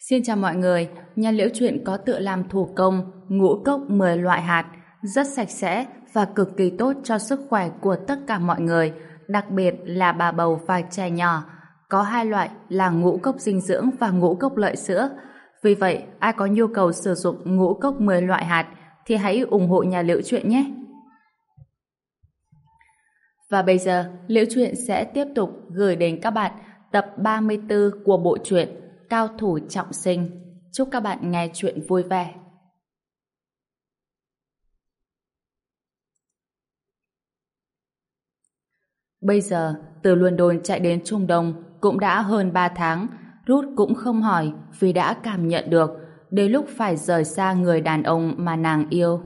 Xin chào mọi người, nhà Liễu Chuyện có tự làm thủ công ngũ cốc 10 loại hạt, rất sạch sẽ và cực kỳ tốt cho sức khỏe của tất cả mọi người, đặc biệt là bà bầu và trẻ nhỏ. Có hai loại là ngũ cốc dinh dưỡng và ngũ cốc lợi sữa. Vì vậy, ai có nhu cầu sử dụng ngũ cốc 10 loại hạt thì hãy ủng hộ nhà Liễu Chuyện nhé. Và bây giờ, Liễu Chuyện sẽ tiếp tục gửi đến các bạn tập 34 của bộ truyện Cao thủ trọng sinh. Chúc các bạn nghe chuyện vui vẻ. Bây giờ, từ London chạy đến Trung Đông cũng đã hơn 3 tháng. Ruth cũng không hỏi vì đã cảm nhận được đến lúc phải rời xa người đàn ông mà nàng yêu.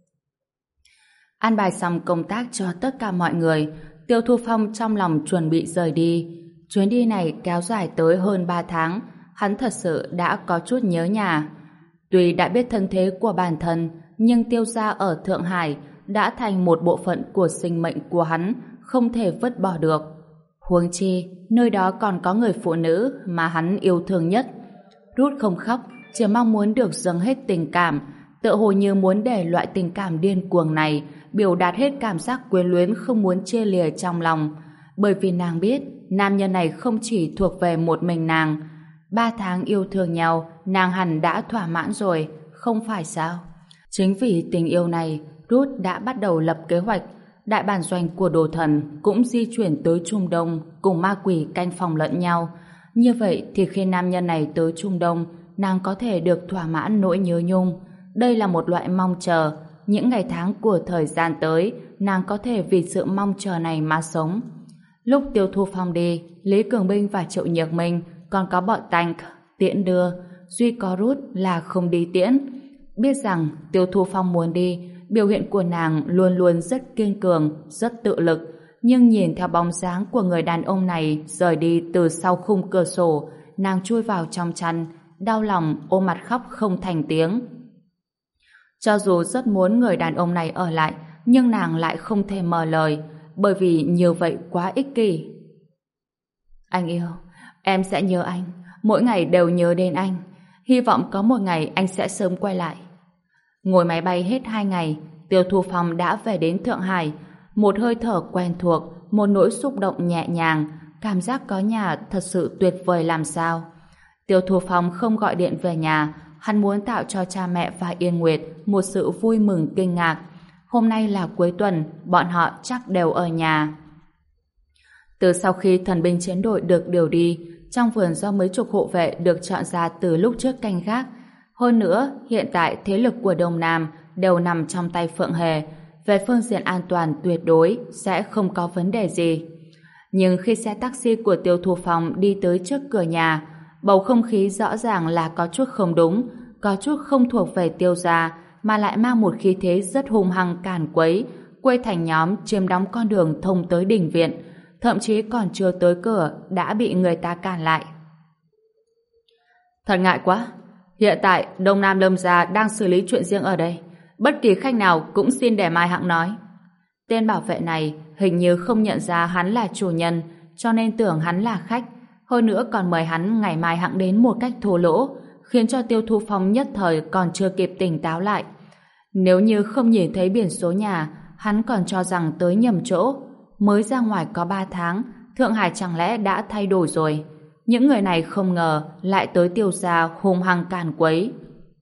An bài xong công tác cho tất cả mọi người, Tiêu Thu Phong trong lòng chuẩn bị rời đi. Chuyến đi này kéo dài tới hơn 3 tháng, hắn thật sự đã có chút nhớ nhà. Tuy đã biết thân thế của bản thân, nhưng Tiêu gia ở Thượng Hải đã thành một bộ phận của sinh mệnh của hắn, không thể vứt bỏ được. Huống chi, nơi đó còn có người phụ nữ mà hắn yêu thương nhất. Ruth không khóc, chỉ mong muốn được dâng hết tình cảm, tựa hồ như muốn để loại tình cảm điên cuồng này biểu đạt hết cảm giác quyến luyến không muốn chia lìa trong lòng. Bởi vì nàng biết, nam nhân này không chỉ thuộc về một mình nàng. 3 tháng yêu thương nhau, nàng hẳn đã thỏa mãn rồi, không phải sao? Chính vì tình yêu này, Ruth đã bắt đầu lập kế hoạch. Đại bản doanh của Đồ Thần cũng di chuyển tới Trung Đông cùng ma quỷ canh phòng lẫn nhau. Như vậy thì khi nam nhân này tới Trung Đông, nàng có thể được thỏa mãn nỗi nhớ nhung. Đây là một loại mong chờ. Những ngày tháng của thời gian tới, nàng có thể vì sự mong chờ này mà sống. Lúc Tiêu Thu Phong đi, Lý Cường Binh và Triệu Nhược Minh còn có bọn Tank tiễn đưa, duy có Ruth là không đi tiễn. Biết rằng Tiêu Thu Phong muốn đi, biểu hiện của nàng luôn luôn rất kiên cường, rất tự lực, nhưng nhìn theo bóng dáng của người đàn ông này rời đi từ sau khung cửa sổ, nàng chui vào trong chăn, đau lòng ôm mặt khóc không thành tiếng. Cho dù rất muốn người đàn ông này ở lại, nhưng nàng lại không thể mở lời, bởi vì như vậy quá ích kỷ. Anh yêu, em sẽ nhớ anh, mỗi ngày đều nhớ đến anh. Hy vọng có một ngày anh sẽ sớm quay lại. Ngồi máy bay hết 2 ngày, Tiêu Thu Phong đã về đến Thượng Hải. Một hơi thở quen thuộc, một nỗi xúc động nhẹ nhàng, cảm giác có nhà thật sự tuyệt vời làm sao. Tiêu Thu Phong không gọi điện về nhà, hắn muốn tạo cho cha mẹ và Yên Nguyệt một sự vui mừng kinh ngạc. Hôm nay là cuối tuần, bọn họ chắc đều ở nhà. Từ sau khi thần binh chiến đội được điều đi, trong vườn do mấy chục hộ vệ được chọn ra từ lúc trước canh gác. Hơn nữa, hiện tại thế lực của Đông Nam đều nằm trong tay Phượng Hề. Về phương diện an toàn tuyệt đối sẽ không có vấn đề gì. Nhưng khi xe taxi của Tiêu Thu Phong đi tới trước cửa nhà, bầu không khí rõ ràng là có chút không đúng, có chút không thuộc về Tiêu gia, mà lại mang một khí thế rất hung hăng càn quấy, quây thành nhóm chiếm đóng con đường thông tới đình viện, thậm chí còn chưa tới cửa đã bị người ta cản lại. Thật ngại quá, hiện tại Đông Nam Lâm gia đang xử lý chuyện riêng ở đây, bất kỳ khách nào cũng xin để mai hãng nói. Tên bảo vệ này hình như không nhận ra hắn là chủ nhân, cho nên tưởng hắn là khách, hơn nữa còn mời hắn ngày mai hãng đến một cách thô lỗ, khiến cho Tiêu Thu Phong nhất thời còn chưa kịp tỉnh táo lại. Nếu như không nhìn thấy biển số nhà, hắn còn cho rằng tới nhầm chỗ. Mới ra ngoài có 3 tháng, Thượng Hải chẳng lẽ đã thay đổi rồi? Những người này không ngờ lại tới Tiêu gia hung hăng càn quấy.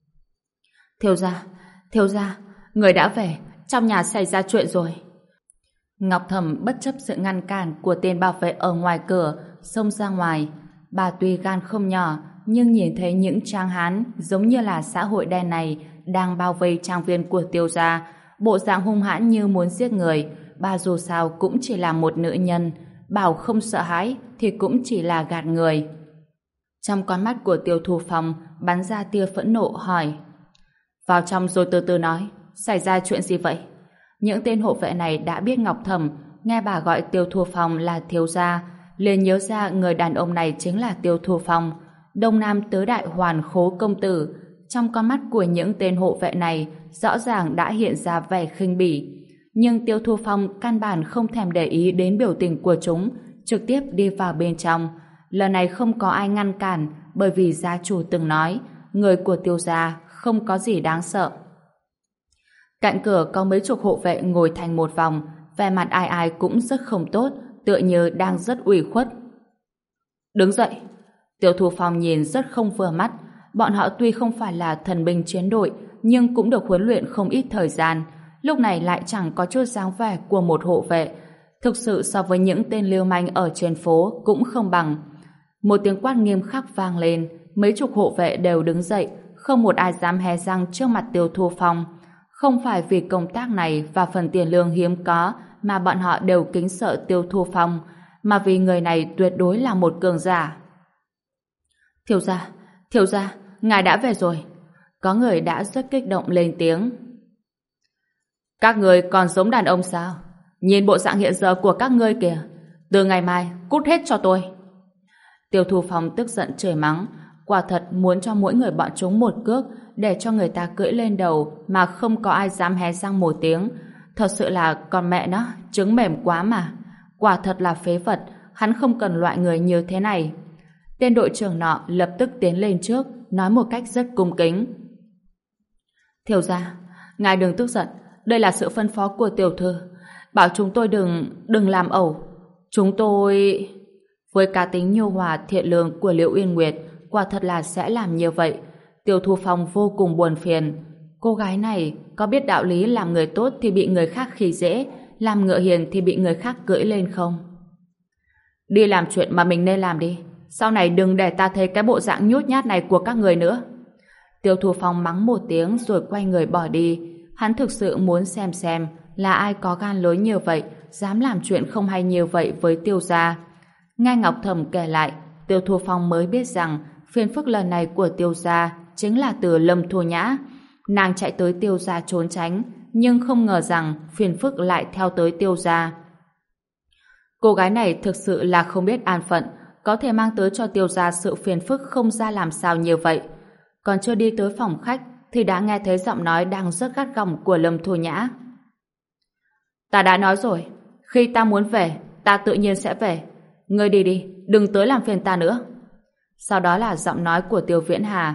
Thiếu gia, người đã về, trong nhà xảy ra chuyện rồi. Ngọc Thẩm bất chấp sự ngăn cản của tên bảo vệ ở ngoài cửa, xông ra ngoài. Bà tuy gan không nhỏ, nhưng nhìn thấy những tráng hán giống như là xã hội đen này đang bao vây trang viên của Tiêu gia, bộ dạng hung hãn như muốn giết người, bà dù sao cũng chỉ là một nữ nhân, bảo không sợ hãi thì cũng chỉ là gạt người. Trong con mắt của Tiêu Thu Phong bắn ra tia phẫn nộ hỏi: vào trong rồi từ từ nói, xảy ra chuyện gì vậy? Những tên hộ vệ này đã biết Ngọc Thẩm, nghe bà gọi Tiêu Thu Phong là thiếu gia, liền nhớ ra người đàn ông này chính là Tiêu Thu Phong, Đông Nam tứ đại hoàn khố công tử. Trong con mắt của những tên hộ vệ này rõ ràng đã hiện ra vẻ khinh bỉ. Nhưng Tiêu Thu Phong căn bản không thèm để ý đến biểu tình của chúng, trực tiếp đi vào bên trong. Lần này không có ai ngăn cản, bởi vì gia chủ từng nói người của Tiêu gia không có gì đáng sợ. Cạnh cửa có mấy chục hộ vệ ngồi thành một vòng, vẻ mặt ai ai cũng rất không tốt, tựa như đang rất ủy khuất. Đứng dậy! Tiêu Thu Phong nhìn rất không vừa mắt. Bọn họ tuy không phải là thần binh chiến đội, nhưng cũng được huấn luyện không ít thời gian, lúc này lại chẳng có chút dáng vẻ của một hộ vệ. Thực sự so với những tên lưu manh ở trên phố cũng không bằng. Một tiếng quát nghiêm khắc vang lên, mấy chục hộ vệ đều đứng dậy, không một ai dám hé răng trước mặt Tiêu Thu Phong. Không phải vì công tác này và phần tiền lương hiếm có mà bọn họ đều kính sợ Tiêu Thu Phong, mà vì người này tuyệt đối là một cường giả. Thiếu gia, ngài đã về rồi. Có người đã rất kích động lên tiếng. Các người còn giống đàn ông sao? Nhìn bộ dạng hiện giờ của các ngươi kìa. Từ ngày mai, cút hết cho tôi. Tiêu Thu Phong tức giận chửi mắng, quả thật muốn cho mỗi người bọn chúng một cước để cho người ta cưỡi lên đầu mà không có ai dám hé răng một tiếng. Thật sự là con mẹ nó, trứng mềm quá mà. Quả thật là phế vật, hắn không cần loại người như thế này. Tên đội trưởng nọ lập tức tiến lên trước, nói một cách rất cung kính. Thiếu gia, ngài đừng tức giận, đây là sự phân phó của tiểu thư. Bảo chúng tôi đừng làm ẩu. Chúng tôi... Với cá tính nhu hòa thiện lương của Liễu Uyên Nguyệt, quả thật là sẽ làm như vậy. Tiêu Thu Phong vô cùng buồn phiền. Cô gái này có biết đạo lý làm người tốt thì bị người khác khi dễ, làm ngựa hiền thì bị người khác cưỡi lên không? Đi làm chuyện mà mình nên làm đi. Sau này đừng để ta thấy cái bộ dạng nhút nhát này của các người nữa. Tiêu Thu Phong mắng một tiếng rồi quay người bỏ đi. Hắn thực sự muốn xem là ai có gan lớn như vậy, dám làm chuyện không hay như vậy với Tiêu gia. Nghe Ngọc Thẩm kể lại, Tiêu Thu Phong mới biết rằng phiền phức lần này của Tiêu gia chính là từ Lâm Thu Nhã. Nàng chạy tới Tiêu gia trốn tránh, nhưng không ngờ rằng phiền phức lại theo tới Tiêu gia. Cô gái này thực sự là không biết an phận, có thể mang tới cho Tiêu gia sự phiền phức không ra làm sao như vậy. Còn chưa đi tới phòng khách thì đã nghe thấy giọng nói đang rất gắt gỏng của Lâm Thu Nhã. Ta đã nói rồi, khi ta muốn về, ta tự nhiên sẽ về. Ngươi đi đi, đừng tới làm phiền ta nữa. Sau đó là giọng nói của Tiêu Viễn Hà.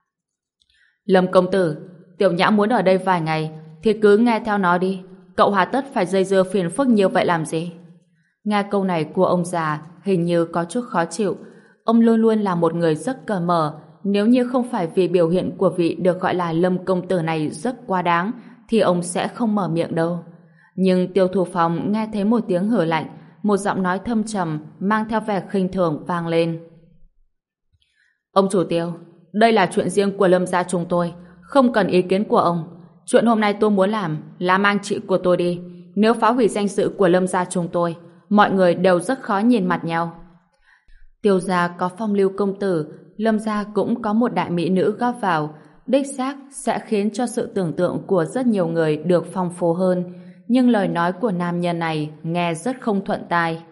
Lâm công tử, Tiểu Nhã muốn ở đây vài ngày thì cứ nghe theo nó đi. Cậu hà tất phải dây dưa phiền phức như vậy làm gì? Nghe câu này của ông già hình như có chút khó chịu. Ông luôn luôn là một người rất cởi mở. Nếu như không phải vì biểu hiện của vị được gọi là Lâm công tử này rất quá đáng thì ông sẽ không mở miệng đâu. Nhưng Tiêu Thu Phong nghe thấy một tiếng hử lạnh, một giọng nói thâm trầm mang theo vẻ khinh thường vang lên. Ông chủ Tiêu, đây là chuyện riêng của Lâm gia chúng tôi, không cần ý kiến của ông. Chuyện hôm nay tôi muốn làm là mang chị của tôi đi. Nếu phá hủy danh dự của Lâm gia chúng tôi, mọi người đều rất khó nhìn mặt nhau. Tiêu gia có phong lưu công tử, Lâm gia cũng có một đại mỹ nữ góp vào, đích xác sẽ khiến cho sự tưởng tượng của rất nhiều người được phong phú hơn. Nhưng lời nói của nam nhân này nghe rất không thuận tai.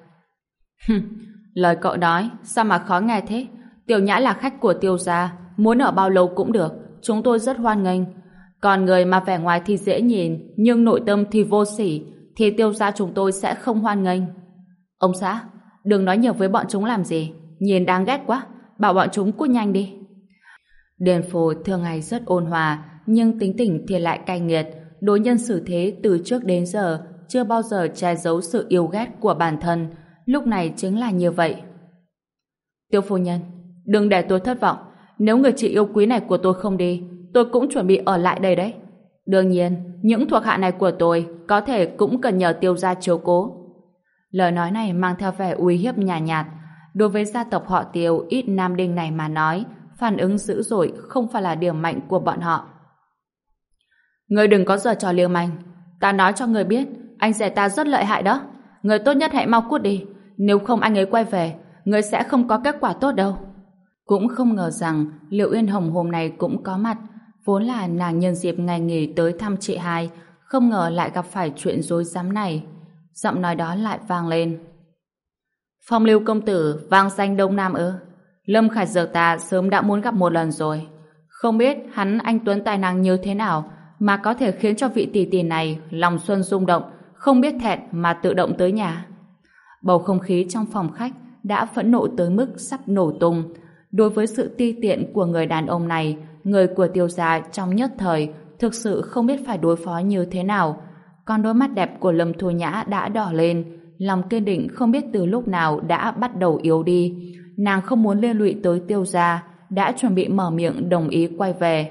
Lời cậu nói sao mà khó nghe thế? Tiểu Nhã là khách của Tiêu gia, muốn ở bao lâu cũng được, chúng tôi rất hoan nghênh. Còn người mà vẻ ngoài thì dễ nhìn nhưng nội tâm thì vô sỉ thì Tiêu gia chúng tôi sẽ không hoan nghênh. Ông xã, đừng nói nhiều với bọn chúng làm gì, nhìn đáng ghét quá, bảo bọn chúng cút nhanh đi. Điền Phù thường ngày rất ôn hòa nhưng tính tình thì lại cay nghiệt. Đối nhân xử thế từ trước đến giờ chưa bao giờ che giấu sự yêu ghét của bản thân, lúc này chính là như vậy. Tiêu phu nhân, đừng để tôi thất vọng. Nếu người chị yêu quý này của tôi không đi, tôi cũng chuẩn bị ở lại đây đấy. Đương nhiên, những thuộc hạ này của tôi có thể cũng cần nhờ Tiêu gia chiếu cố. Lời nói này mang theo vẻ uy hiếp nhàn nhạt. Đối với gia tộc họ Tiêu ít nam đinh này mà nói, phản ứng dữ dội không phải là điểm mạnh của bọn họ. Ngươi đừng có giở trò liều manh. Ta nói cho ngươi biết, anh rể ta rất lợi hại đó. Ngươi tốt nhất hãy mau cút đi. Nếu không anh ấy quay về, ngươi sẽ không có kết quả tốt đâu. Cũng không ngờ rằng Liệu Uyên Hồng hôm nay cũng có mặt. Vốn là nàng nhân dịp ngày nghỉ tới thăm chị hai, không ngờ lại gặp phải chuyện rối rắm này. Giọng nói đó lại vang lên. Phong Lưu công tử vang danh Đông Nam ư? Lâm Khải Dược ta sớm đã muốn gặp một lần rồi. Không biết hắn anh tuấn tài năng như thế nào mà có thể khiến cho vị tỷ tỷ này lòng xuân rung động, không biết thẹn mà tự động tới nhà. Bầu không khí trong phòng khách đã phẫn nộ tới mức sắp nổ tung. Đối với sự ti tiện của người đàn ông này, người của Tiêu gia trong nhất thời thực sự không biết phải đối phó như thế nào. Còn đôi mắt đẹp của Lâm Thu Nhã đã đỏ lên, lòng kiên định không biết từ lúc nào đã bắt đầu yếu đi. Nàng không muốn liên lụy tới Tiêu gia, đã chuẩn bị mở miệng đồng ý quay về.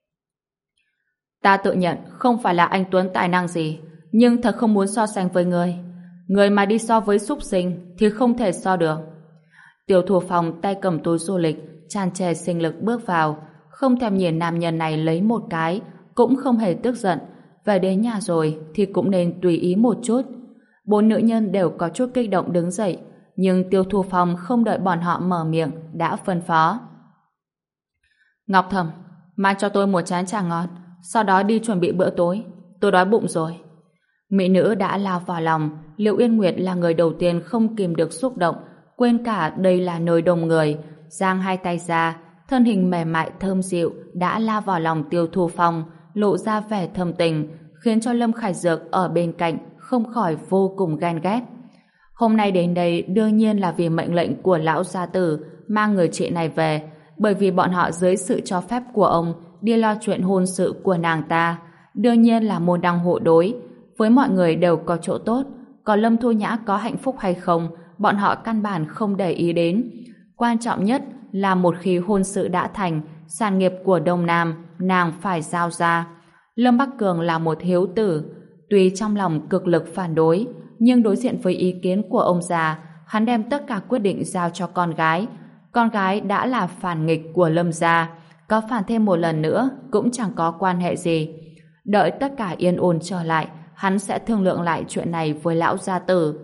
Ta tự nhận không phải là anh Tuấn tài năng gì, nhưng thật không muốn so sánh với ngươi. Người mà đi so với súc sinh thì không thể so được. Tiêu Thu Phong tay cầm túi du lịch, tràn trề sinh lực bước vào, không thèm nhìn nam nhân này lấy một cái, cũng không hề tức giận. Về đến nhà rồi thì cũng nên tùy ý một chút. Bốn nữ nhân đều có chút kích động đứng dậy, nhưng Tiêu Thu Phong không đợi bọn họ mở miệng đã phân phó. Ngọc Thầm, mang cho tôi một chén trà ngon, sau đó đi chuẩn bị bữa tối. Tôi đói bụng rồi. Mỹ nữ đã lao vào lòng. Liệu Yên Nguyệt là người đầu tiên không kìm được xúc động, quên cả đây là nơi đông người, giang hai tay ra, thân hình mềm mại thơm dịu đã lao vào lòng Tiêu Thu Phong, lộ ra vẻ thâm tình, khiến cho Lâm Khải Dược ở bên cạnh không khỏi vô cùng ghen ghét. Hôm nay đến đây đương nhiên là vì mệnh lệnh của lão gia tử mang người chị này về, bởi vì bọn họ dưới sự cho phép của ông đi lo chuyện hôn sự của nàng ta, đương nhiên là môn đăng hộ đối, với mọi người đều có chỗ tốt, còn Lâm Thu Nhã có hạnh phúc hay không, bọn họ căn bản không để ý đến. Quan trọng nhất là một khi hôn sự đã thành, sản nghiệp của Đông Nam nàng phải giao ra. Lâm Bắc Cường là một hiếu tử, tuy trong lòng cực lực phản đối, nhưng đối diện với ý kiến của ông già, hắn đem tất cả quyết định giao cho con gái. Con gái đã là phản nghịch của Lâm gia, có phản thêm một lần nữa cũng chẳng có quan hệ gì. Đợi tất cả yên ổn trở lại, hắn sẽ thương lượng lại chuyện này với lão gia tử.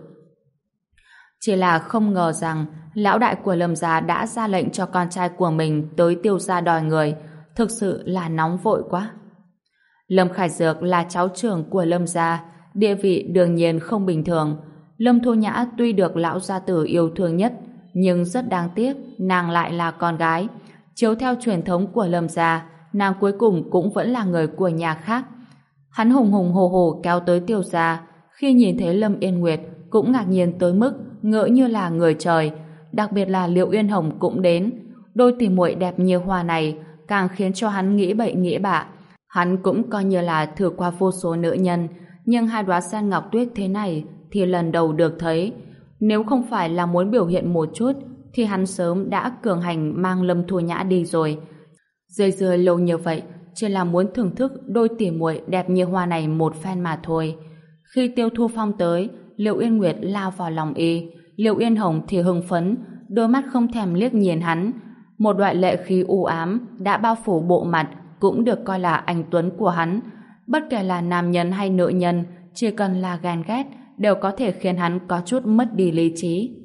Chỉ là không ngờ rằng lão đại của Lâm gia đã ra lệnh cho con trai của mình tới Tiêu gia đòi người, thực sự là nóng vội quá. Lâm Khải Dược là cháu trưởng của Lâm gia, địa vị đương nhiên không bình thường. Lâm Thu Nhã tuy được lão gia tử yêu thương nhất, nhưng rất đáng tiếc nàng lại là con gái. Chiếu theo truyền thống của Lâm gia, nàng cuối cùng cũng vẫn là người của nhà khác. Hắn hùng hùng hồ hồ kéo tới Tiêu gia, khi nhìn thấy Lâm Yên Nguyệt cũng ngạc nhiên tới mức ngỡ như là người trời, đặc biệt là Liệu Yên Hồng cũng đến. Đôi tỷ muội đẹp như hoa này càng khiến cho hắn nghĩ bậy nghĩ bạ. Hắn cũng coi như là thử qua vô số nữ nhân, nhưng hai đóa sen ngọc tuyết thế này thì lần đầu được thấy. Nếu không phải là muốn biểu hiện một chút thì hắn sớm đã cường hành mang Lâm Thu Nhã đi rồi. Dây dưa lâu như vậy chỉ là muốn thưởng thức đôi tỉ muội đẹp như hoa này một phen mà thôi. Khi Tiêu Thu Phong tới, Liệu Yên Nguyệt lao vào lòng y, Liệu Yên Hồng thì hưng phấn, đôi mắt không thèm liếc nhìn hắn. Một loại lệ khí u ám đã bao phủ bộ mặt, cũng được coi là anh tuấn của hắn. Bất kể là nam nhân hay nữ nhân, chỉ cần là ghen ghét đều có thể khiến hắn có chút mất đi lý trí.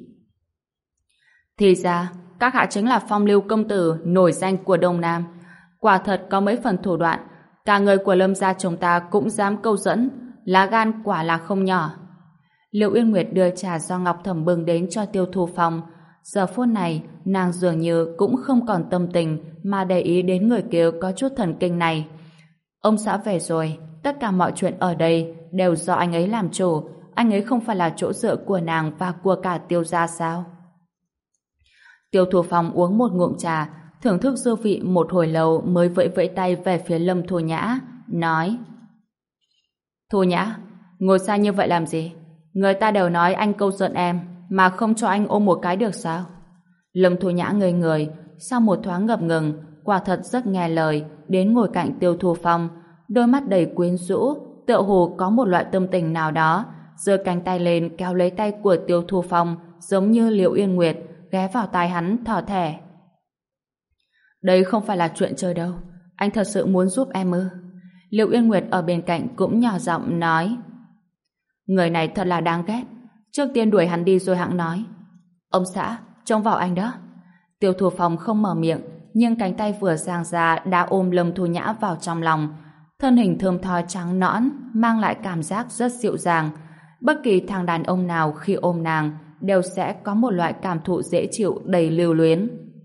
Thì ra, các hạ chính là Phong Lưu công tử nổi danh của Đông Nam. Quả thật có mấy phần thủ đoạn, cả người của Lâm gia chúng ta cũng dám câu dẫn, lá gan quả là không nhỏ. Liệu Yên Nguyệt đưa trà do Ngọc Thẩm bưng đến cho Tiêu Thu Phong. Giờ phút này, nàng dường như cũng không còn tâm tình mà để ý đến người kia có chút thần kinh này. Ông xã về rồi, tất cả mọi chuyện ở đây đều do anh ấy làm chủ, anh ấy không phải là chỗ dựa của nàng và của cả Tiêu gia sao? Tiêu Thu Phong uống một ngụm trà, thưởng thức dư vị một hồi lâu mới vẫy vẫy tay về phía Lâm Thu Nhã, nói: Thu Nhã, ngồi xa như vậy làm gì? Người ta đều nói anh câu giận em, mà không cho anh ôm một cái được sao? Lâm Thu Nhã ngây người, sau một thoáng ngập ngừng, quả thật rất nghe lời, đến ngồi cạnh Tiêu Thu Phong, đôi mắt đầy quyến rũ, tựa hồ có một loại tâm tình nào đó, giơ cánh tay lên kéo lấy tay của Tiêu Thu Phong, giống như Liệu Yên Nguyệt, ghé vào tai hắn thỏ thẻ. Đây không phải là chuyện chơi đâu, anh thật sự muốn giúp em ư? Liệu Yên Nguyệt ở bên cạnh cũng nhỏ giọng nói: Người này thật là đáng ghét, trước tiên đuổi hắn đi rồi hẵng nói. Ông xã, trông vào anh đó. Tiêu Thu Phong không mở miệng, nhưng cánh tay vừa giang ra đã ôm Lâm Thu Nhã vào trong lòng. Thân hình thơm tho trắng nõn mang lại cảm giác rất dịu dàng. Bất kỳ thằng đàn ông nào khi ôm nàng đều sẽ có một loại cảm thụ dễ chịu đầy lưu luyến.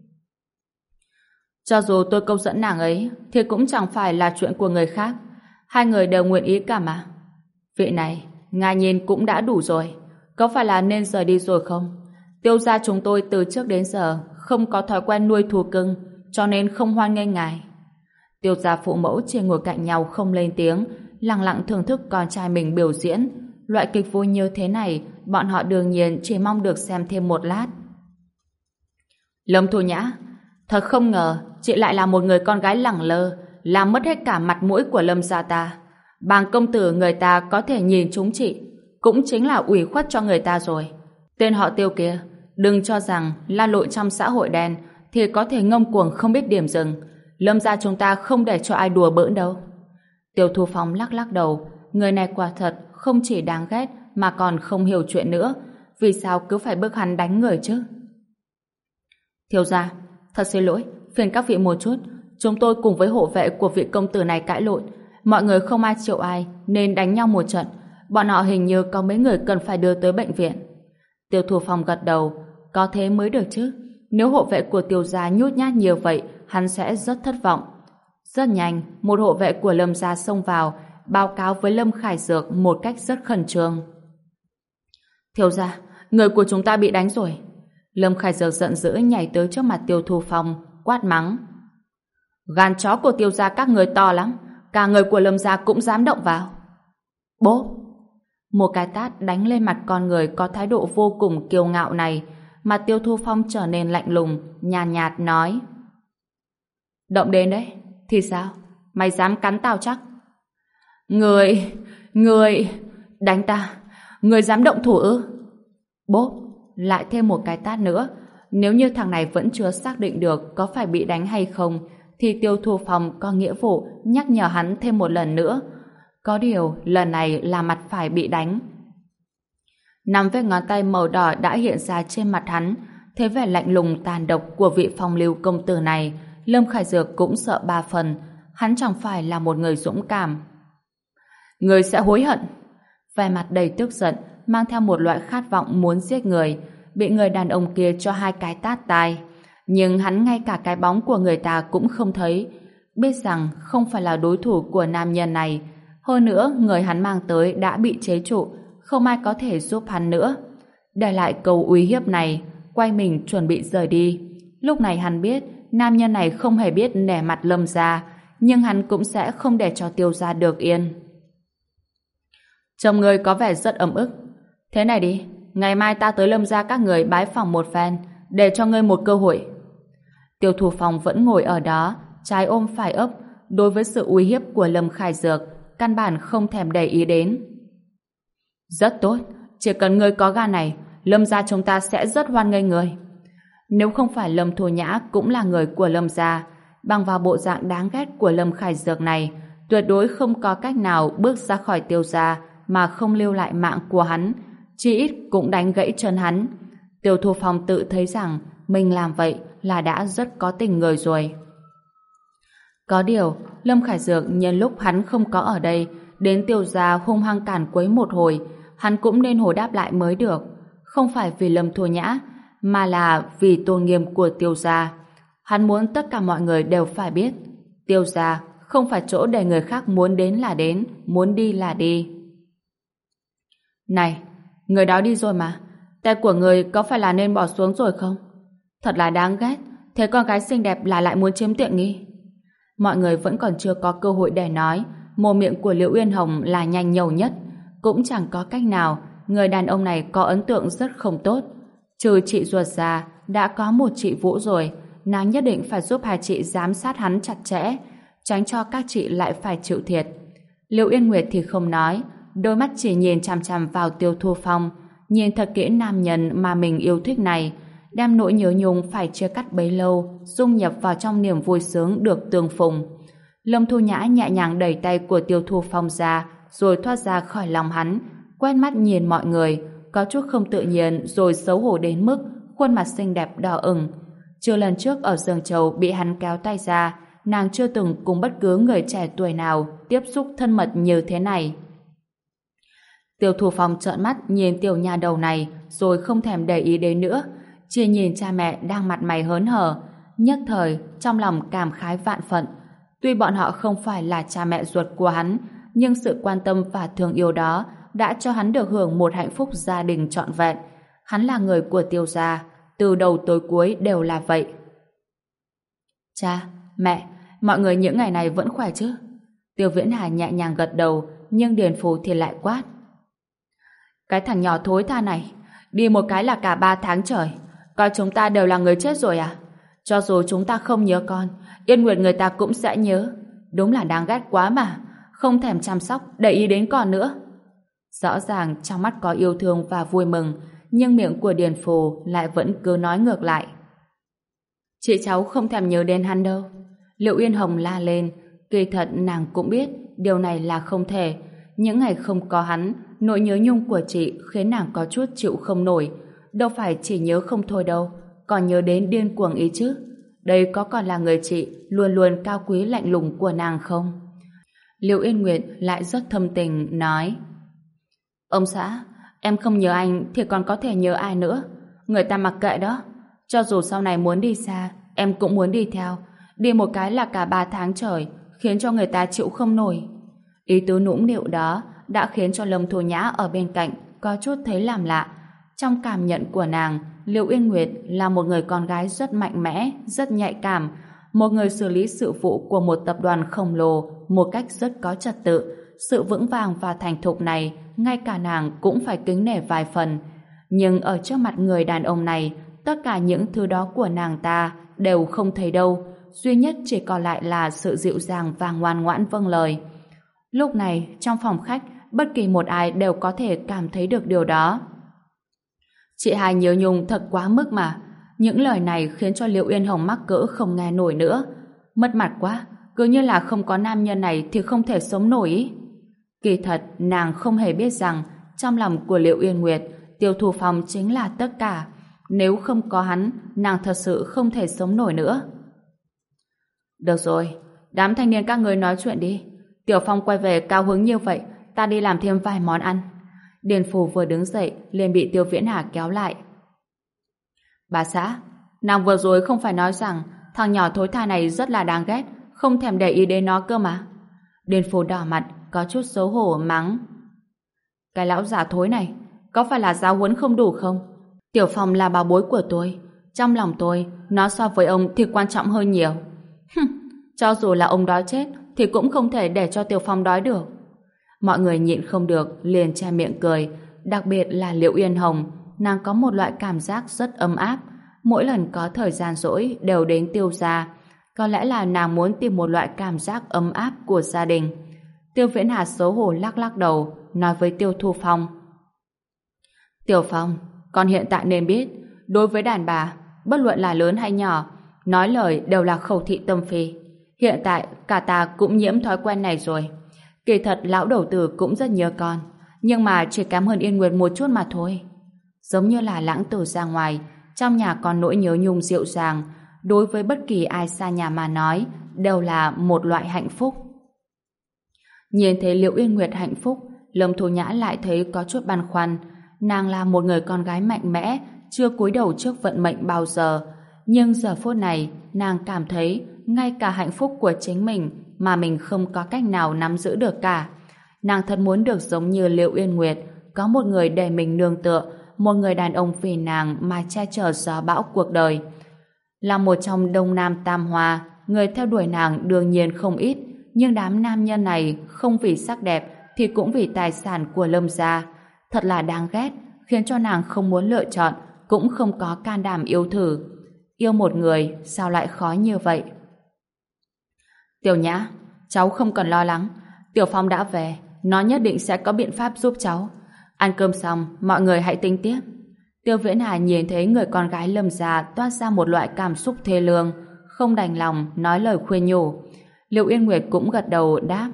Cho dù tôi câu dẫn nàng ấy thì cũng chẳng phải là chuyện của người khác. Hai người đều nguyện ý cả mà. Vị này, ngài nhìn cũng đã đủ rồi. Có phải là nên rời đi rồi không? Tiêu gia chúng tôi từ trước đến giờ không có thói quen nuôi thú cưng, cho nên không hoan nghênh ngài. Tiêu gia phụ mẫu chỉ ngồi cạnh nhau không lên tiếng, lặng lặng thưởng thức con trai mình biểu diễn. Loại kịch vui như thế này, bọn họ đương nhiên chỉ mong được xem thêm một lát. Lâm Thu Nhã, thật không ngờ chị lại là một người con gái lẳng lơ, làm mất hết cả mặt mũi của Lâm gia ta. Bàng công tử người ta có thể nhìn chúng chị, cũng chính là ủy khuất cho người ta rồi. Tên họ Tiêu kia, đừng cho rằng la lội trong xã hội đen thì có thể ngông cuồng không biết điểm dừng. Lâm gia chúng ta không để cho ai đùa bỡn đâu. Tiêu Thu Phong lắc lắc đầu, người này quả thật không chỉ đáng ghét mà còn không hiểu chuyện nữa. Vì sao cứ phải bức hắn đánh người chứ? Thiếu gia, thật xin lỗi, phiền các vị một chút. Chúng tôi cùng với hộ vệ của vị công tử này cãi lộn. Mọi người không ai chịu ai nên đánh nhau một trận. Bọn họ hình như có mấy người cần phải đưa tới bệnh viện. Tiêu Thu Phong gật đầu. Có thế mới được chứ. Nếu hộ vệ của Tiêu gia nhút nhát nhiều vậy, hắn sẽ rất thất vọng. Rất nhanh, một hộ vệ của Lâm gia xông vào, báo cáo với Lâm Khải Dược một cách rất khẩn trương. Thiếu gia, người của chúng ta bị đánh rồi. Lâm Khải Dược giận dữ nhảy tới trước mặt Tiêu Thu Phong, quát mắng. Gan chó của Tiêu gia các người to lắm, cả người của Lâm gia cũng dám động vào. Bố! Một cái tát đánh lên mặt con người có thái độ vô cùng kiêu ngạo này, mặt Tiêu Thu Phong trở nên lạnh lùng, nhàn nhạt nói. Động đến đấy, thì sao? Mày dám cắn tao chắc? Người, đánh ta, người dám động thủ ư? Bốp, lại thêm một cái tát nữa. Nếu như thằng này vẫn chưa xác định được có phải bị đánh hay không, thì Tiêu Thu Phong có nghĩa vụ nhắc nhở hắn thêm một lần nữa. Có điều, lần này là mặt phải bị đánh. 5 vết ngón tay màu đỏ đã hiện ra trên mặt hắn, thế vẻ lạnh lùng tàn độc của vị phong lưu công tử này, Lâm Khải Dược cũng sợ 3 phần. Hắn chẳng phải là một người dũng cảm. Người sẽ hối hận. Vẻ mặt đầy tức giận, mang theo một loại khát vọng muốn giết người, bị người đàn ông kia cho 2 cái tát tai. Nhưng hắn ngay cả cái bóng của người ta cũng không thấy, biết rằng không phải là đối thủ của nam nhân này. Hơn nữa, người hắn mang tới đã bị chế trụ, không ai có thể giúp hắn nữa. Để lại câu uy hiếp này, quay mình chuẩn bị rời đi. Lúc này hắn biết nam nhân này không hề biết nể mặt Lâm gia, nhưng hắn cũng sẽ không để cho Tiêu gia được yên. Trông người có vẻ rất ấm ức. Thế này đi, ngày mai ta tới Lâm gia các người bái phỏng một phen, để cho ngươi một cơ hội. Tiêu Thu Phong vẫn ngồi ở đó, trái ôm phải ấp, đối với sự uy hiếp của Lâm Khải Dược, căn bản không thèm để ý đến. Rất tốt, chỉ cần ngươi có gan này, Lâm gia chúng ta sẽ rất hoan nghênh ngươi. Nếu không phải Lâm Thu Nhã cũng là người của Lâm gia, bằng vào bộ dạng đáng ghét của Lâm Khải Dược này, tuyệt đối không có cách nào bước ra khỏi Tiêu gia mà không lưu lại mạng của hắn, chỉ ít cũng đánh gãy chân hắn. Tiêu Thu Phong tự thấy rằng mình làm vậy là đã rất có tình người rồi. Có điều, Lâm Khải Dược nhân lúc hắn không có ở đây, đến Tiêu gia hung hăng cản quấy một hồi, hắn cũng nên hồi đáp lại mới được. Không phải vì Lâm Thu Nhã, mà là vì tôn nghiêm của Tiêu gia. Hắn muốn tất cả mọi người đều phải biết, Tiêu gia không phải chỗ để người khác muốn đến là đến, muốn đi là đi. Này, người đó đi rồi mà, tay của người có phải là nên bỏ xuống rồi không? Thật là đáng ghét, thế con gái xinh đẹp là lại muốn chiếm tiện nghi. Mọi người vẫn còn chưa có cơ hội để nói, mồm miệng của Liễu Uyên Hồng là nhanh nhẩu nhất, cũng chẳng có cách nào, người đàn ông này có ấn tượng rất không tốt. Trừ chị ruột già, đã có một chị Vũ rồi, nàng nhất định phải giúp hai chị giám sát hắn chặt chẽ, tránh cho các chị lại phải chịu thiệt. Liễu Yên Nguyệt thì không nói, đôi mắt chỉ nhìn chằm chằm vào Tiêu Thu Phong, nhìn thật kỹ nam nhân mà mình yêu thích này, đem nỗi nhớ nhung phải chia cắt bấy lâu dung nhập vào trong niềm vui sướng được tương phùng. Lâm Thu Nhã nhẹ nhàng đẩy tay của Tiêu Thu Phong ra, rồi thoát ra khỏi lòng hắn, quét mắt nhìn mọi người, có chút không tự nhiên rồi xấu hổ đến mức khuôn mặt xinh đẹp đỏ ửng. Chưa lần trước ở giường trầu bị hắn kéo tay ra, nàng chưa từng cùng bất cứ người trẻ tuổi nào tiếp xúc thân mật như thế này. Tiêu Thu Phong trợn mắt nhìn tiểu nha đầu này rồi không thèm để ý đến nữa, chỉ nhìn cha mẹ đang mặt mày hớn hở, nhất thời trong lòng cảm khái vạn phận. Tuy bọn họ không phải là cha mẹ ruột của hắn, nhưng sự quan tâm và thương yêu đó đã cho hắn được hưởng một hạnh phúc gia đình trọn vẹn. Hắn là người của Tiêu gia, từ đầu tới cuối đều là vậy. Cha, mẹ, mọi người những ngày này vẫn khỏe chứ? Tiêu Viễn Hà nhẹ nhàng gật đầu, nhưng Điền Phù thì lại quát. Cái thằng nhỏ thối tha này, đi một cái là cả 3 tháng trời, coi chúng ta đều là người chết rồi à? Cho dù chúng ta không nhớ con, Yên Nguyệt người ta cũng sẽ nhớ. Đúng là đáng ghét quá mà, không thèm chăm sóc, để ý đến con nữa. Rõ ràng trong mắt có yêu thương và vui mừng, nhưng miệng của Điền Phù lại vẫn cứ nói ngược lại. Chị cháu không thèm nhớ đến hắn đâu. Liệu Yên Hồng la lên, kỳ thật nàng cũng biết điều này là không thể. Những ngày không có hắn, nỗi nhớ nhung của chị khiến nàng có chút chịu không nổi. Đâu phải chỉ nhớ không thôi đâu, còn nhớ đến điên cuồng ý chứ. Đây có còn là người chị luôn luôn cao quý lạnh lùng của nàng không? Liệu Yên Nguyệt lại rất thâm tình nói: Ông xã, em không nhớ anh thì còn có thể nhớ ai nữa? Người ta mặc kệ đó. Cho dù sau này muốn đi xa, em cũng muốn đi theo. Đi một cái là cả 3 tháng trời, khiến cho người ta chịu không nổi. Ý tứ nũng nịu đó đã khiến cho Lâm Thu Nhã ở bên cạnh có chút thấy làm lạ. Trong cảm nhận của nàng, Liệu Yên Nguyệt là một người con gái rất mạnh mẽ, rất nhạy cảm, một người xử lý sự vụ của một tập đoàn khổng lồ một cách rất có trật tự. Sự vững vàng và thành thục này, ngay cả nàng cũng phải kính nể vài phần. Nhưng ở trước mặt người đàn ông này, tất cả những thứ đó của nàng ta đều không thấy đâu. Duy nhất chỉ còn lại là sự dịu dàng và ngoan ngoãn vâng lời. Lúc này, trong phòng khách, bất kỳ một ai đều có thể cảm thấy được điều đó. Chị hai nhớ nhung thật quá mức mà. Những lời này khiến cho Liệu Yên Hồng mắc cỡ không nghe nổi nữa. Mất mặt quá, cứ như là không có nam nhân này thì không thể sống nổi ý. Kỳ thật, nàng không hề biết rằng trong lòng của Liệu Yên Nguyệt, Tiêu Thu Phong chính là tất cả. Nếu không có hắn, nàng thật sự không thể sống nổi nữa. Được rồi, đám thanh niên các người nói chuyện đi. Tiểu Phong quay về cao hứng như vậy, ta đi làm thêm vài món ăn. Điền Phù vừa đứng dậy, liền bị Tiêu Viễn Hà kéo lại. Bà xã, nàng vừa rồi không phải nói rằng thằng nhỏ thối tha này rất là đáng ghét, không thèm để ý đến nó cơ mà. Điền Phù đỏ mặt, có chút xấu hổ mắng. Cái lão già thối này, có phải là giáo huấn không đủ không? Tiểu Phong là bảo bối của tôi. Trong lòng tôi, nó so với ông thì quan trọng hơn nhiều. Cho dù là ông đói chết, thì cũng không thể để cho Tiểu Phong đói được. Mọi người nhịn không được, liền che miệng cười. Đặc biệt là Liệu Yên Hồng, nàng có một loại cảm giác rất ấm áp. Mỗi lần có thời gian rỗi đều đến Tiêu gia. Có lẽ là nàng muốn tìm một loại cảm giác ấm áp của gia đình. Tiêu Viễn Hà xấu hổ lắc lắc đầu, nói với Tiêu Thu Phong. Tiểu Phong, con hiện tại nên biết, đối với đàn bà, bất luận là lớn hay nhỏ, nói lời đều là khẩu thị tâm phi. Hiện tại, cả ta cũng nhiễm thói quen này rồi. Kỳ thật lão đầu tử cũng rất nhớ con, nhưng mà chỉ kém hơn Yên Nguyệt một chút mà thôi. Giống như là lãng tử ra ngoài, trong nhà còn nỗi nhớ nhung dịu dàng, đối với bất kỳ ai xa nhà mà nói, đều là một loại hạnh phúc. Nhìn thấy Liệu Yên Nguyệt hạnh phúc, Lâm Thu Nhã lại thấy có chút băn khoăn. Nàng là một người con gái mạnh mẽ, chưa cúi đầu trước vận mệnh bao giờ. Nhưng giờ phút này, nàng cảm thấy ngay cả hạnh phúc của chính mình mà mình không có cách nào nắm giữ được cả. Nàng thật muốn được giống như Liệu Yên Nguyệt, có một người để mình nương tựa, một người đàn ông vì nàng mà che chở gió bão cuộc đời. Là một trong Đông Nam Tam Hoa, người theo đuổi nàng đương nhiên không ít, nhưng đám nam nhân này không vì sắc đẹp thì cũng vì tài sản của Lâm gia. Thật là đáng ghét, khiến cho nàng không muốn lựa chọn, cũng không có can đảm yêu thử. Yêu một người sao lại khó như vậy? Tiểu Nhã, cháu không cần lo lắng. Tiểu Phong đã về, nó nhất định sẽ có biện pháp giúp cháu. Ăn cơm xong, mọi người hãy tính tiếp. Tiêu Viễn Hà nhìn thấy người con gái Lâm gia toát ra một loại cảm xúc thê lương, không đành lòng nói lời khuyên nhủ. Liệu Yên Nguyệt cũng gật đầu đáp.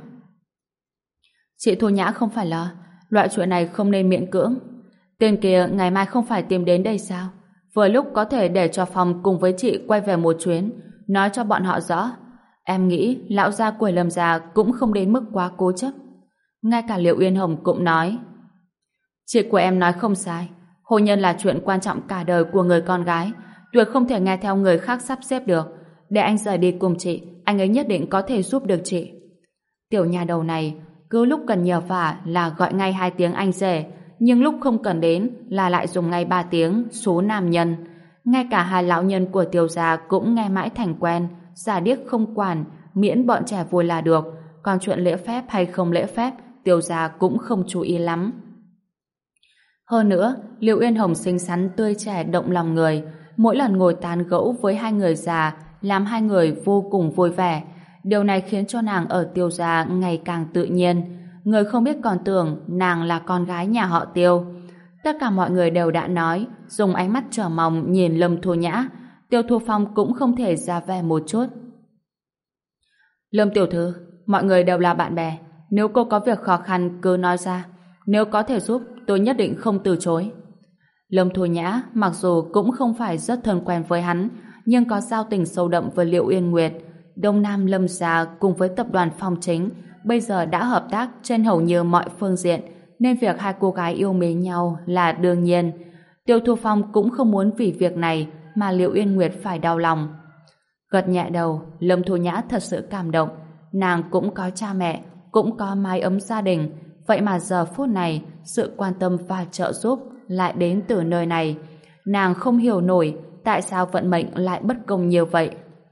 Chị Thu Nhã không phải lo, loại chuyện này không nên miễn cưỡng. Tên kia ngày mai không phải tìm đến đây sao? Vừa lúc có thể để cho Phong cùng với chị quay về một chuyến, nói cho bọn họ rõ. Em nghĩ lão gia của Lâm gia cũng không đến mức quá cố chấp. Ngay cả Liệu Yên Hồng cũng nói. Chị của em nói không sai, hôn nhân là chuyện quan trọng cả đời của người con gái, tuyệt không thể nghe theo người khác sắp xếp được. Để anh rời đi cùng chị, anh ấy nhất định có thể giúp được chị. Tiểu nhà đầu này cứ lúc cần nhờ vả là gọi ngay 2 tiếng anh rể, nhưng lúc không cần đến là lại dùng ngay 3 tiếng số nam nhân. Ngay cả hai lão nhân của Tiêu gia cũng nghe mãi thành quen, giả điếc không quản, miễn bọn trẻ vui là được, còn chuyện lễ phép hay không lễ phép, Tiêu gia cũng không chú ý lắm. Hơn nữa, Liệu Uyên Hồng xinh xắn tươi trẻ động lòng người, mỗi lần ngồi tán gẫu với hai người già, làm hai người vô cùng vui vẻ. Điều này khiến cho nàng ở Tiêu gia ngày càng tự nhiên. Người không biết còn tưởng nàng là con gái nhà họ Tiêu. Tất cả mọi người đều đã nói, dùng ánh mắt chờ mong nhìn Lâm Thu Nhã. Tiêu Thu Phong cũng không thể ra vẻ một chút. Lâm tiểu thư, mọi người đều là bạn bè. Nếu cô có việc khó khăn cứ nói ra. Nếu có thể giúp, tôi nhất định không từ chối. Lâm Thu Nhã mặc dù cũng không phải rất thân quen với hắn, nhưng có giao tình sâu đậm với Liệu Uyên Nguyệt. Đông Nam Lâm gia cùng với tập đoàn Phong Chính bây giờ đã hợp tác trên hầu như mọi phương diện, nên việc hai cô gái yêu mến nhau là đương nhiên. Tiêu Thu Phong cũng không muốn vì việc này mà Liệu Uyên Nguyệt phải đau lòng. Gật nhẹ đầu, Lâm Thu Nhã thật sự cảm động. Nàng cũng có cha mẹ, cũng có mái ấm gia đình, vậy mà giờ phút này sự quan tâm và trợ giúp lại đến từ nơi này. Nàng không hiểu nổi tại sao vận mệnh lại bất công như vậy.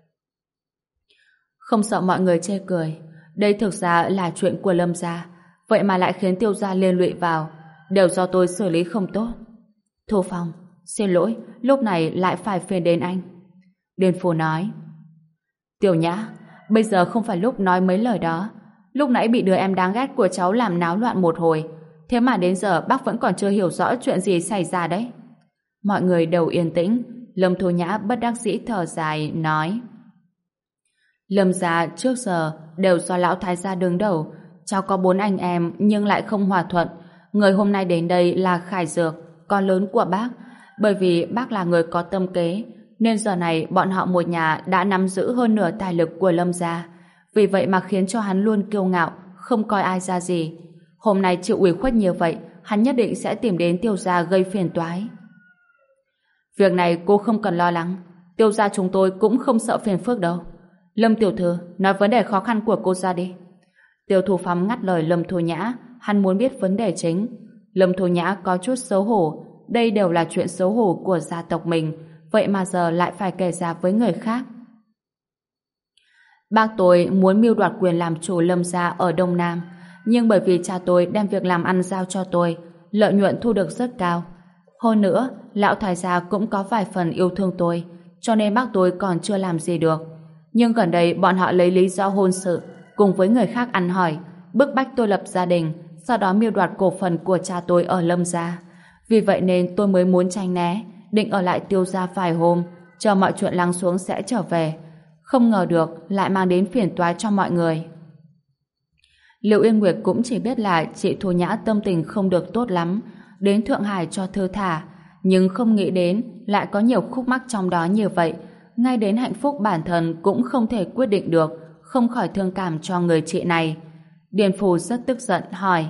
Không sợ mọi người chê cười, đây thực ra là chuyện của Lâm gia, vậy mà lại khiến Tiêu gia liên lụy vào, đều do tôi xử lý không tốt. Thu Phong, xin lỗi, lúc này lại phải phiền đến anh. Điền Phủ nói. Tiểu Nhã, bây giờ không phải lúc nói mấy lời đó. Lúc nãy bị đứa em đáng ghét của cháu làm náo loạn một hồi, thế mà đến giờ bác vẫn còn chưa hiểu rõ chuyện gì xảy ra đấy. Mọi người đều yên tĩnh. Lâm Thu Nhã bất đắc dĩ thở dài nói: Lâm gia trước giờ đều do lão thái gia đứng đầu, cháu có 4 anh em nhưng lại không hòa thuận. Người hôm nay đến đây là Khải Dược, con lớn của bác. Bởi vì bác là người có tâm kế, nên giờ này bọn họ một nhà đã nắm giữ hơn nửa tài lực của Lâm gia. Vì vậy mà khiến cho hắn luôn kiêu ngạo, không coi ai ra gì. Hôm nay chịu ủy khuất như vậy, hắn nhất định sẽ tìm đến Tiêu gia gây phiền toái. Việc này cô không cần lo lắng, Tiêu gia chúng tôi cũng không sợ phiền phức đâu. Lâm tiểu thư, nói vấn đề khó khăn của cô ra đi. Tiêu Thu Phong ngắt lời Lâm Thu Nhã, hắn muốn biết vấn đề chính. Lâm Thu Nhã có chút xấu hổ, đây đều là chuyện xấu hổ của gia tộc mình, vậy mà giờ lại phải kể ra với người khác. Bác tôi muốn mưu đoạt quyền làm chủ Lâm gia ở Đông Nam, nhưng bởi vì cha tôi đem việc làm ăn giao cho tôi, lợi nhuận thu được rất cao. Hơn nữa, lão thái gia cũng có vài phần yêu thương tôi, cho nên bác tôi còn chưa làm gì được. Nhưng gần đây bọn họ lấy lý do hôn sự cùng với người khác ăn hỏi, bức bách tôi lập gia đình, sau đó mưu đoạt cổ phần của cha tôi ở Lâm gia. Vì vậy nên tôi mới muốn tránh né, định ở lại Tiêu gia vài hôm, chờ mọi chuyện lắng xuống sẽ trở về. Không ngờ được lại mang đến phiền toái cho mọi người. Liệu Yên Nguyệt cũng chỉ biết là chị Thu Nhã tâm tình không được tốt lắm, đến Thượng Hải cho thư thả, nhưng không nghĩ đến lại có nhiều khúc mắc trong đó như vậy. Ngay đến hạnh phúc bản thân cũng không thể quyết định được, không khỏi thương cảm cho người chị này. Điền Phù rất tức giận hỏi: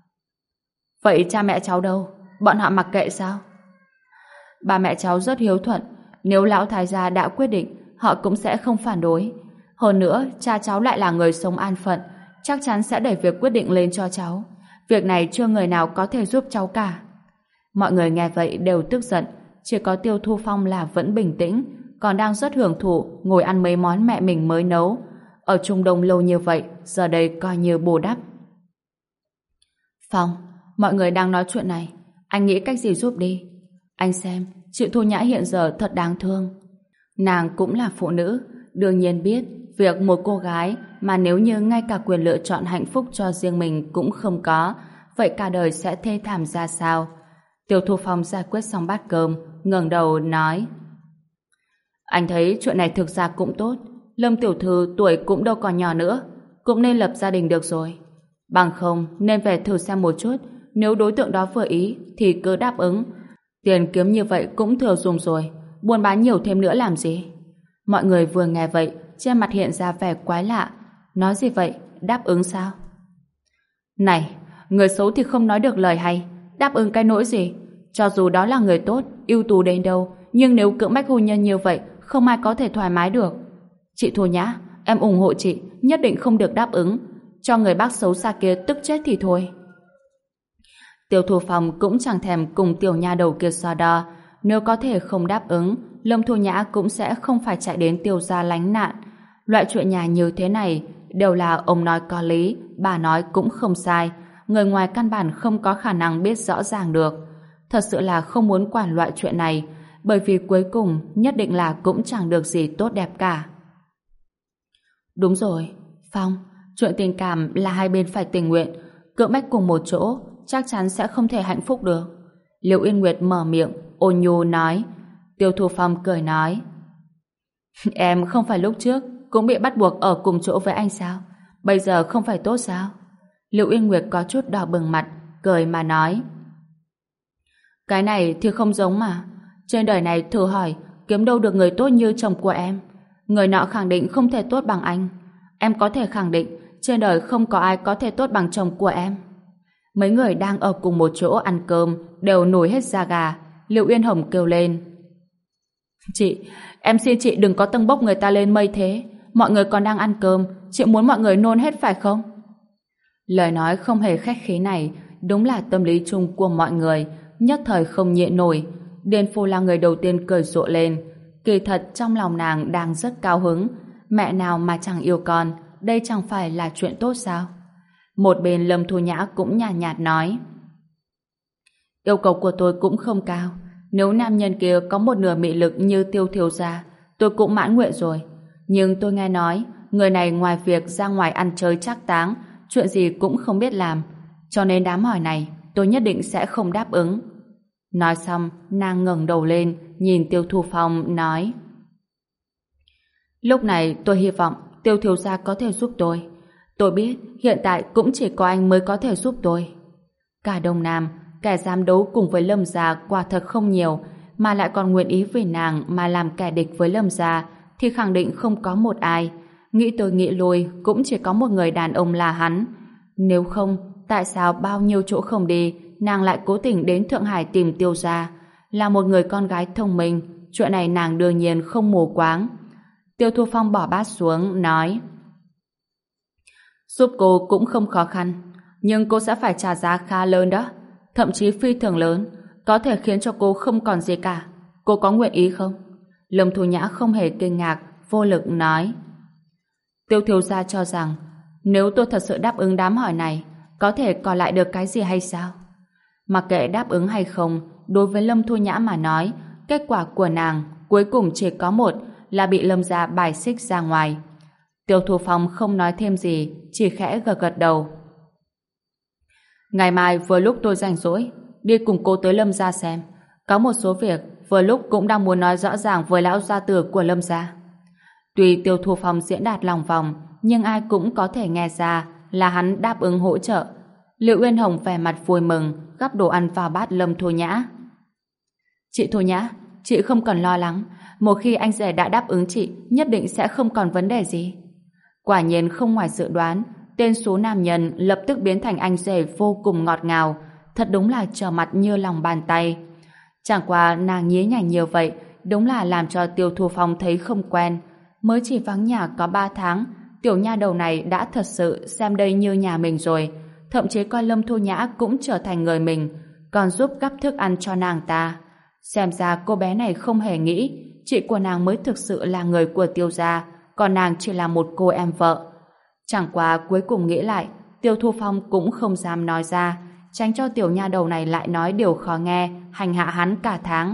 Vậy cha mẹ cháu đâu? Bọn họ mặc kệ sao? Ba mẹ cháu rất hiếu thuận, nếu lão thái gia đã quyết định, họ cũng sẽ không phản đối. Hơn nữa, cha cháu lại là người sống an phận, chắc chắn sẽ đẩy việc quyết định lên cho cháu. Việc này chưa người nào có thể giúp cháu cả. Mọi người nghe vậy đều tức giận, chỉ có Tiêu Thu Phong là vẫn bình tĩnh, còn đang rất hưởng thụ ngồi ăn mấy món mẹ mình mới nấu. Ở Trung Đông lâu như vậy, giờ đây coi như bù đắp. Phong, mọi người đang nói chuyện này, anh nghĩ cách gì giúp đi. Anh xem, chị Thu Nhã hiện giờ thật đáng thương. Nàng cũng là phụ nữ, đương nhiên biết việc một cô gái mà nếu như ngay cả quyền lựa chọn hạnh phúc cho riêng mình cũng không có, vậy cả đời sẽ thê thảm ra sao. Tiêu Thu Phong giải quyết xong bát cơm, ngẩng đầu nói: Anh thấy chuyện này thực ra cũng tốt. Lâm tiểu thư tuổi cũng đâu còn nhỏ nữa, cũng nên lập gia đình được rồi. Bằng không nên về thử xem một chút, nếu đối tượng đó vừa ý thì cứ đáp ứng. Tiền kiếm như vậy cũng thừa dùng rồi, buôn bán nhiều thêm nữa làm gì. Mọi người vừa nghe vậy, trên mặt hiện ra vẻ quái lạ. Nói gì vậy? Đáp ứng sao? Này, người xấu thì không nói được lời hay, đáp ứng cái nỗi gì? Cho dù đó là người tốt, ưu tú đến đâu, nhưng nếu cưỡng bách hôn nhân như vậy, không ai có thể thoải mái được. Chị Thu Nhã, em ủng hộ chị, nhất định không được đáp ứng. Cho người bác xấu xa kia tức chết thì thôi. Tiêu Thu Phong cũng chẳng thèm cùng tiểu nha đầu kia so đo, nếu có thể không đáp ứng, Lâm Thu Nhã cũng sẽ không phải chạy đến Tiêu gia lánh nạn. Loại chuyện nhà như thế này đều là ông nói có lý, bà nói cũng không sai. Người ngoài căn bản không có khả năng biết rõ ràng được. Thật sự là không muốn quản loại chuyện này, bởi vì cuối cùng nhất định là cũng chẳng được gì tốt đẹp cả. Đúng rồi, Phong, chuyện tình cảm là hai bên phải tình nguyện, cưỡng bách cùng một chỗ chắc chắn sẽ không thể hạnh phúc được. Liễu Yên Nguyệt mở miệng, ôn nhu nói. Tiêu Thu Phong cười nói, em không phải lúc trước cũng bị bắt buộc ở cùng chỗ với anh sao? Bây giờ không phải tốt sao? Liễu Yên Nguyệt có chút đỏ bừng mặt, cười mà nói, cái này thì không giống mà. Trên đời này thử hỏi, kiếm đâu được người tốt như chồng của em. Người nọ khẳng định không thể tốt bằng anh. Em có thể khẳng định trên đời không có ai có thể tốt bằng chồng của em. Mấy người đang ở cùng một chỗ ăn cơm đều nổi hết da gà. Liễu Uyên Hồng kêu lên, chị, em xin chị đừng có tâng bốc người ta lên mây thế. Mọi người còn đang ăn cơm, chị muốn mọi người nôn hết phải không? Lời nói không hề khách khí này đúng là tâm lý chung của mọi người, nhất thời không nhịn nổi. Điền Phu là người đầu tiên cười rộ lên. Kỳ thật trong lòng nàng đang rất cao hứng. Mẹ nào mà chẳng yêu con, đây chẳng phải là chuyện tốt sao? Một bên Lâm Thu Nhã cũng nhàn nhạt nói, yêu cầu của tôi cũng không cao. Nếu nam nhân kia có một nửa mị lực như Tiêu thiếu gia, tôi cũng mãn nguyện rồi. Nhưng tôi nghe nói người này ngoài việc ra ngoài ăn chơi trác táng, chuyện gì cũng không biết làm, cho nên đám hỏi này tôi nhất định sẽ không đáp ứng. Nói xong, nàng ngẩng đầu lên nhìn Tiêu Thu Phong nói, lúc này tôi hy vọng Tiêu thiếu gia có thể giúp tôi. Tôi biết hiện tại cũng chỉ có anh mới có thể giúp tôi. Cả Đông Nam, kẻ dám đấu cùng với Lâm gia quả thật không nhiều, mà lại còn nguyện ý vì nàng mà làm kẻ địch với Lâm gia thì khẳng định không có một ai. Nghĩ tôi nghĩ lui cũng chỉ có một người đàn ông là hắn. Nếu không, tại sao bao nhiêu chỗ không đi, nàng lại cố tình đến Thượng Hải tìm Tiêu gia? Là một người con gái thông minh, chuyện này nàng đương nhiên không mù quáng. Tiêu Thu Phong bỏ bát xuống, nói, giúp cô cũng không khó khăn, nhưng cô sẽ phải trả giá khá lớn đó, thậm chí phi thường lớn, có thể khiến cho cô không còn gì cả. Cô có nguyện ý không? Lâm Thu Nhã không hề kinh ngạc, vô lực nói, Tiêu thiếu gia cho rằng nếu tôi thật sự đáp ứng đám hỏi này, có thể còn lại được cái gì hay sao? Mặc kệ đáp ứng hay không, đối với Lâm Thu Nhã mà nói, kết quả của nàng cuối cùng chỉ có một là bị Lâm gia bài xích ra ngoài. Tiêu Thu Phong không nói thêm gì, chỉ khẽ gật gật đầu. Ngày mai vừa lúc tôi rảnh rỗi, đi cùng cô tới Lâm gia xem. Có một số việc vừa lúc cũng đang muốn nói rõ ràng với lão gia tử của Lâm gia. Tuy Tiêu Thu Phong diễn đạt lòng vòng, nhưng ai cũng có thể nghe ra là hắn đáp ứng hỗ trợ. Liễu Uyên Hồng vẻ mặt vui mừng, gắp đồ ăn vào bát Lâm Thu Nhã. Chị Thu Nhã, chị không cần lo lắng. Một khi anh rể đã đáp ứng chị, nhất định sẽ không còn vấn đề gì. Quả nhiên không ngoài dự đoán, tên số nam nhân lập tức biến thành anh rể vô cùng ngọt ngào, thật đúng là trở mặt như lòng bàn tay. Chẳng qua nàng nhí nhảnh như vậy, đúng là làm cho Tiêu Thu Phong thấy không quen. Mới chỉ vắng nhà có 3 tháng, tiểu nha đầu này đã thật sự xem đây như nhà mình rồi, thậm chí coi Lâm Thu Nhã cũng trở thành người mình, còn giúp gắp thức ăn cho nàng ta. Xem ra cô bé này không hề nghĩ chị của nàng mới thực sự là người của Tiêu gia, còn nàng chỉ là một cô em vợ. Chẳng qua cuối cùng nghĩ lại, Tiêu Thu Phong cũng không dám nói ra, tránh cho tiểu nha đầu này lại nói điều khó nghe, hành hạ hắn cả tháng.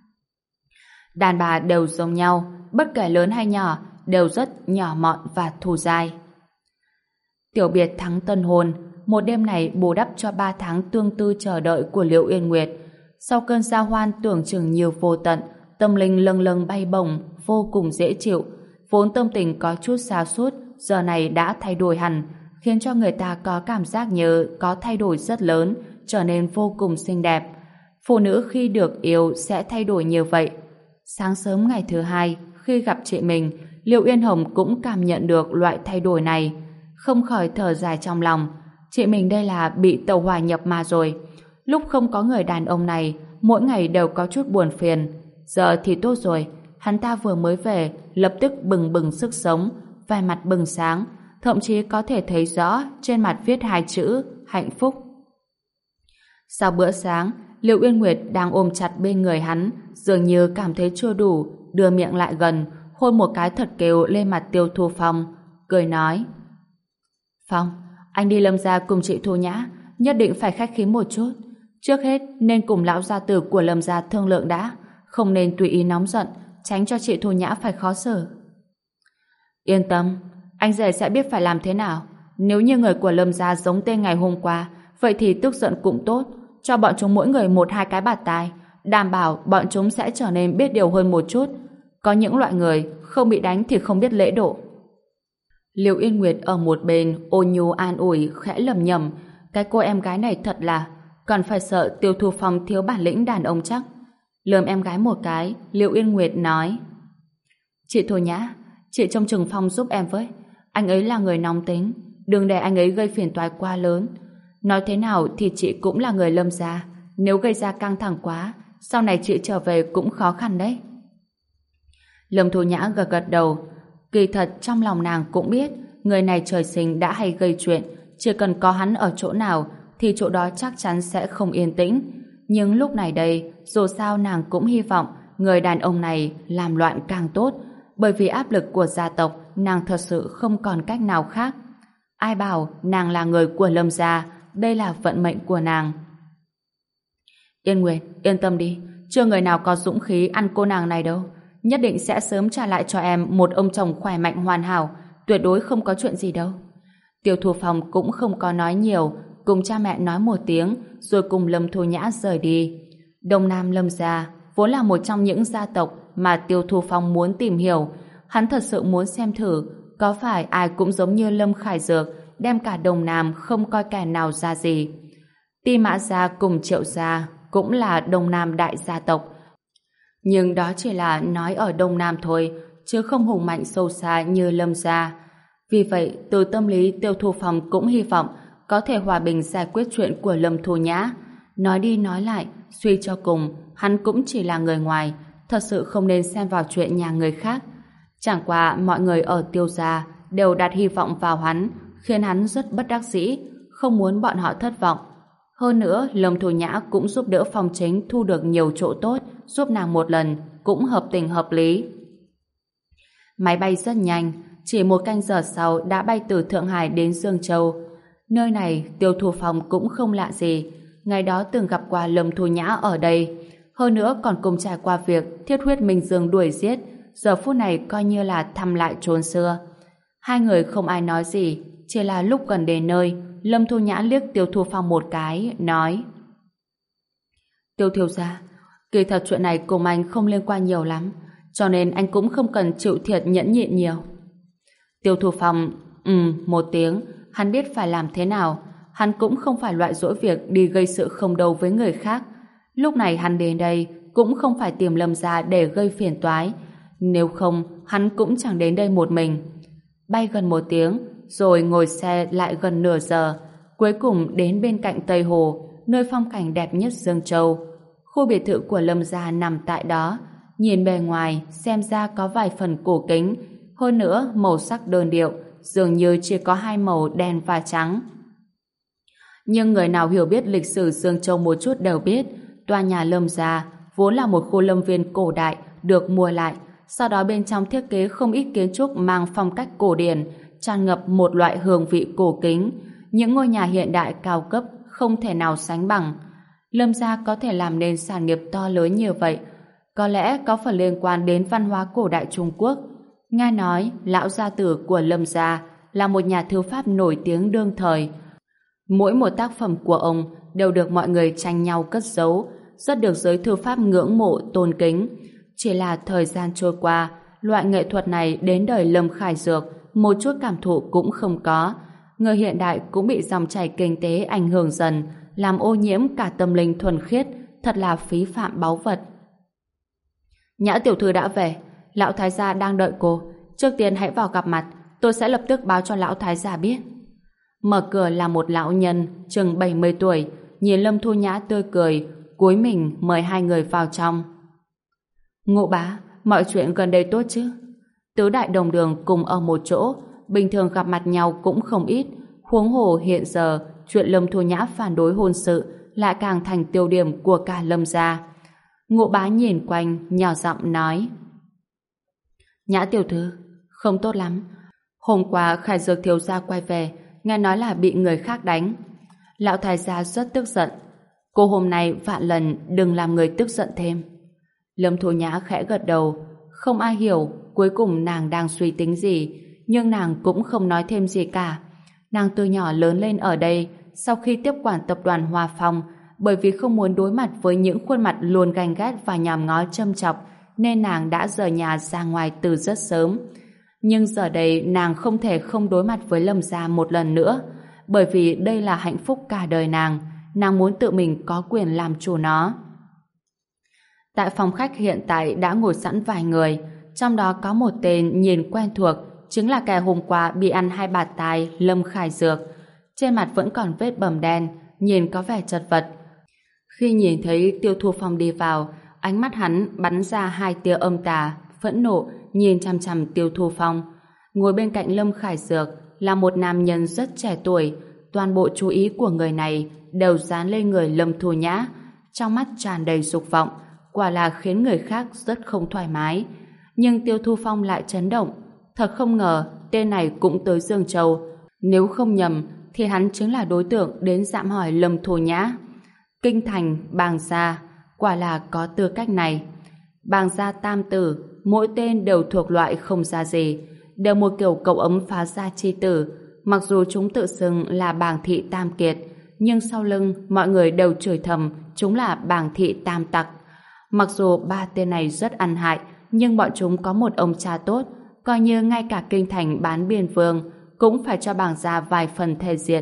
Đàn bà đều giống nhau, bất kể lớn hay nhỏ, đều rất nhỏ mọn và thù dai. Tiểu biệt thắng tân hôn, một đêm này bù đắp cho 3 tháng tương tư chờ đợi của Liễu Uyên Nguyệt. Sau cơn giao hoan tưởng chừng nhiều vô tận, tâm linh lâng lâng bay bổng, vô cùng dễ chịu. Vốn tâm tình có chút sa sút, giờ này đã thay đổi hẳn, khiến cho người ta có cảm giác như có thay đổi rất lớn, trở nên vô cùng xinh đẹp. Phụ nữ khi được yêu sẽ thay đổi như vậy. Sáng sớm ngày thứ hai, khi gặp chị mình, Liễu Uyên Hồng cũng cảm nhận được loại thay đổi này, không khỏi thở dài trong lòng. Chị mình đây là bị tàu hỏa nhập ma rồi. Lúc không có người đàn ông này, mỗi ngày đều có chút buồn phiền. Giờ thì tốt rồi, hắn ta vừa mới về, lập tức bừng bừng sức sống, vẻ mặt bừng sáng, thậm chí có thể thấy rõ trên mặt viết 2 chữ hạnh phúc. Sau bữa sáng, Liệu Uyên Nguyệt đang ôm chặt bên người hắn, dường như cảm thấy chưa đủ, đưa miệng lại gần, hôn một cái thật kêu lên mặt Tiêu Thu Phong, cười nói: Phong, anh đi Lâm gia cùng chị Thu Nhã, nhất định phải khách khí một chút. Trước hết nên cùng lão gia tử của Lâm gia thương lượng đã, không nên tùy ý nóng giận, tránh cho chị Thu Nhã phải khó xử. Yên tâm, anh rể sẽ biết phải làm thế nào. Nếu như người của Lâm gia giống tên ngày hôm qua, vậy thì tức giận cũng tốt, cho bọn chúng mỗi người một hai cái bạt tai, đảm bảo bọn chúng sẽ trở nên biết điều hơn một chút. Có những loại người không bị đánh thì không biết lễ độ. Liệu Yên Nguyệt ở một bên ôn nhu an ủi, khẽ lầm nhầm, cái cô em gái này thật là còn phải sợ Tiêu Thu Phong thiếu bản lĩnh đàn ông chắc. Lườm em gái một cái, Liệu Yên Nguyệt nói: Chị Thu Nhã, chị trông chừng Phong giúp em với. Anh ấy là người nóng tính, đừng để anh ấy gây phiền toái quá lớn. Nói thế nào thì chị cũng là người Lâm gia, nếu gây ra căng thẳng quá, sau này chị trở về cũng khó khăn đấy. Lâm Thu Nhã gật gật đầu. Kỳ thật trong lòng nàng cũng biết người này trời sinh đã hay gây chuyện, chỉ cần có hắn ở chỗ nào thì chỗ đó chắc chắn sẽ không yên tĩnh. Nhưng lúc này đây, dù sao nàng cũng hy vọng người đàn ông này làm loạn càng tốt, bởi vì áp lực của gia tộc nàng thật sự không còn cách nào khác. Ai bảo nàng là người của Lâm gia, đây là vận mệnh của nàng. Yên Nguyệt, yên tâm đi, chưa người nào có dũng khí ăn cô nàng này đâu. Nhất định sẽ sớm trả lại cho em một ông chồng khỏe mạnh hoàn hảo, tuyệt đối không có chuyện gì đâu. Tiêu Thu Phong cũng không có nói nhiều, cùng cha mẹ nói một tiếng, rồi cùng Lâm Thu Nhã rời đi. Đông Nam Lâm gia vốn là một trong những gia tộc mà Tiêu Thu Phong muốn tìm hiểu. Hắn thật sự muốn xem thử có phải ai cũng giống như Lâm Khải Dược, đem cả Đông Nam không coi kẻ nào ra gì. Ti Mã gia cùng Triệu gia cũng là Đông Nam đại gia tộc, nhưng đó chỉ là nói ở Đông Nam thôi, chứ không hùng mạnh sâu xa như Lâm gia. Vì vậy, từ tâm lý Tiêu Thu Phong cũng hy vọng có thể hòa bình giải quyết chuyện của Lâm Thu Nhã. Nói đi nói lại, suy cho cùng, hắn cũng chỉ là người ngoài, thật sự không nên xen vào chuyện nhà người khác. Chẳng qua mọi người ở Tiêu gia đều đặt hy vọng vào hắn, khiến hắn rất bất đắc dĩ, không muốn bọn họ thất vọng. Hơn nữa, Lâm Thu Nhã cũng giúp đỡ Phong Chính thu được nhiều chỗ tốt, giúp nàng một lần, cũng hợp tình hợp lý. Máy bay rất nhanh, chỉ 1 canh giờ sau đã bay từ Thượng Hải đến Dương Châu. Nơi này Tiêu Thu Phong cũng không lạ gì, ngày đó từng gặp qua Lâm Thu Nhã ở đây, hơn nữa còn cùng trải qua việc thiết huyết Minh Dương đuổi giết, giờ phút này coi như là thăm lại chốn xưa. Hai người không ai nói gì, chỉ là lúc gần đến nơi, Lâm Thu Nhã liếc Tiêu Thu Phong một cái, nói: Tiêu thiếu gia, kỳ thật chuyện này cùng anh không liên quan nhiều lắm, cho nên anh cũng không cần chịu thiệt nhẫn nhịn nhiều. Tiêu Thu Phong một tiếng, hắn biết phải làm thế nào. Hắn cũng không phải loại dỗi việc đi gây sự không đâu với người khác. Lúc này hắn đến đây cũng không phải tìm Lâm gia để gây phiền toái, nếu không hắn cũng chẳng đến đây một mình. Bay gần 1 tiếng, rồi ngồi xe lại gần nửa giờ, cuối cùng đến bên cạnh Tây Hồ, nơi phong cảnh đẹp nhất Dương Châu. Khu biệt thự của Lâm gia nằm tại đó, nhìn bề ngoài xem ra có vài phần cổ kính, hơn nữa màu sắc đơn điệu, dường như chỉ có 2 màu đen và trắng. Nhưng người nào hiểu biết lịch sử Dương Châu một chút đều biết, tòa nhà Lâm gia vốn là một khu lâm viên cổ đại được mua lại, sau đó bên trong thiết kế không ít kiến trúc mang phong cách cổ điển, tràn ngập một loại hương vị cổ kính, những ngôi nhà hiện đại cao cấp không thể nào sánh bằng. Lâm gia có thể làm nên sản nghiệp to lớn như vậy, có lẽ có phần liên quan đến văn hóa cổ đại Trung Quốc. Nghe nói lão gia tử của Lâm gia là một nhà thư pháp nổi tiếng đương thời. Mỗi một tác phẩm của ông đều được mọi người tranh nhau cất giấu, rất được giới thư pháp ngưỡng mộ tôn kính. Chỉ là thời gian trôi qua, loại nghệ thuật này đến đời Lâm Khải Dược một chút cảm thụ cũng không có. Người hiện đại cũng bị dòng chảy kinh tế ảnh hưởng dần, làm ô nhiễm cả tâm linh thuần khiết, thật là phí phạm báu vật. Nhã tiểu thư đã về, lão thái gia đang đợi cô. Trước tiên hãy vào gặp mặt, tôi sẽ lập tức báo cho lão thái gia biết. Mở cửa là một lão nhân chừng 70 tuổi, nhìn Lâm Thu Nhã tươi cười, cúi mình mời hai người vào trong. Ngũ bá, mọi chuyện gần đây tốt chứ? Tứ đại đồng đường cùng ở một chỗ, bình thường gặp mặt nhau cũng không ít, huống hồ hiện giờ chuyện Lâm Thu Nhã phản đối hôn sự lại càng thành tiêu điểm của cả Lâm gia. Ngũ Bá nhìn quanh, nhỏ giọng nói: Nhã tiểu thư, không tốt lắm. Hôm qua Khải Dược thiếu gia quay về, nghe nói là bị người khác đánh. Lão thái gia rất tức giận. Cô hôm nay vạn lần đừng làm người tức giận thêm. Lâm Thu Nhã khẽ gật đầu. Không ai hiểu cuối cùng nàng đang suy tính gì, nhưng nàng cũng không nói thêm gì cả. Nàng từ nhỏ lớn lên ở đây, sau khi tiếp quản tập đoàn Hoa Phong, bởi vì không muốn đối mặt với những khuôn mặt luôn ganh ghét và nhòm ngó châm chọc, nên nàng đã rời nhà ra ngoài từ rất sớm. Nhưng giờ đây nàng không thể không đối mặt với Lâm gia một lần nữa, bởi vì đây là hạnh phúc cả đời nàng muốn tự mình có quyền làm chủ nó. Tại phòng khách hiện tại đã ngồi sẵn vài người, trong đó có một tên nhìn quen thuộc, chính là kẻ hôm qua bị ăn 2 bạt tai, Lâm Khải Dược. Trên mặt vẫn còn vết bầm đen, nhìn có vẻ chật vật. Khi nhìn thấy Tiêu Thu Phong đi vào, ánh mắt hắn bắn ra 2 tia âm tà, phẫn nộ, nhìn chằm chằm Tiêu Thu Phong. Ngồi bên cạnh Lâm Khải Dược là một nam nhân rất trẻ tuổi, toàn bộ chú ý của người này đều dán lên người Lâm Thu Nhã, trong mắt tràn đầy dục vọng, quả là khiến người khác rất không thoải mái. Nhưng Tiêu Thu Phong lại chấn động, thật không ngờ tên này cũng tới Dương Châu. Nếu không nhầm thì hắn chính là đối tượng đến dạm hỏi Lâm Thu Nhã. Kinh thành, Bàng gia, quả là có tư cách này. Bàng gia tam tử, mỗi tên đều thuộc loại không ra gì, đều một kiểu cậu ấm phá gia chi tử. Mặc dù chúng tự xưng là Bàng thị tam kiệt, nhưng sau lưng mọi người đều chửi thầm chúng là Bàng thị tam tặc. Mặc dù 3 tên này rất ăn hại, nhưng bọn chúng có một ông cha tốt, coi như ngay cả kinh thành bán biên vương cũng phải cho Bàng gia vài phần thể diện.